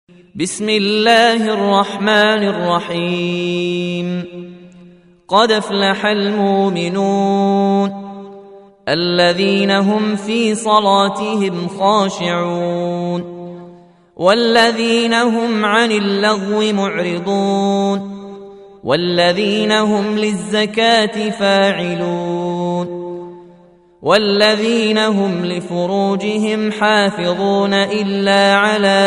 بسم الله الرحمن الرحيم. قد افلح المؤمنون الذين هم في صلاتهم خاشعون والذين هم عن اللغو معرضون والذين هم للزكاة فاعلون والذين هم لفروجهم حافظون إلا على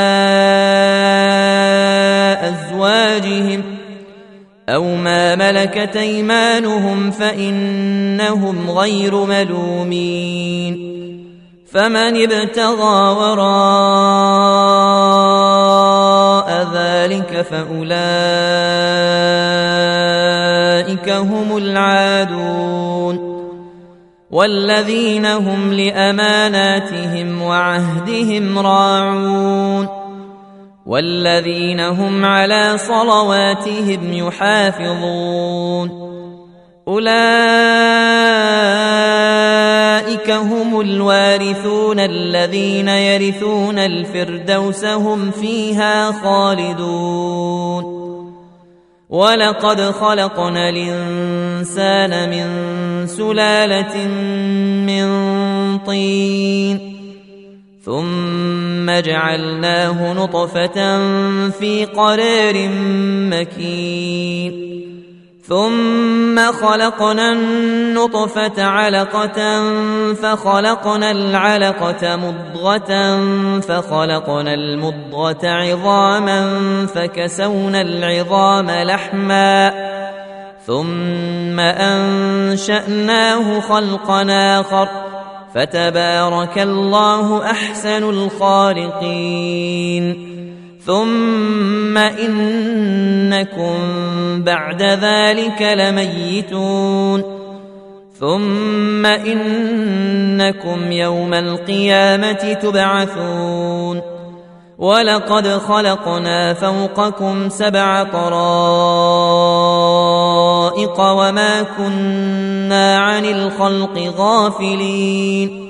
أزواجهم أو ما ملكت أيمانهم فإنهم غير ملومين. فمن ابتغى وراء ذلك فأولئك هم العادون والذين هم لأماناتهم وعهدهم راعون والذين هم على صلواتهم يحافظون. أولئك هم الوارثون الذين يرثون الفردوس هم فيها خالدون. ولقد خلقنا الإنسان من سلالة من طين ثم جعلناه نطفة في قرار مكين ثم خلقنا النطفة علقة فخلقنا العلقة مضغة فخلقنا المضغة عظاما فكسونا العظام لحما ثم أنشأناه خلقا آخر فتبارك الله أحسن الخالقين. ثم إنكم بعد ذلك لميتون ثم إنكم يوم القيامة تبعثون. ولقد خلقنا فوقكم 7 طرائق وما كنا عن الخلق غافلين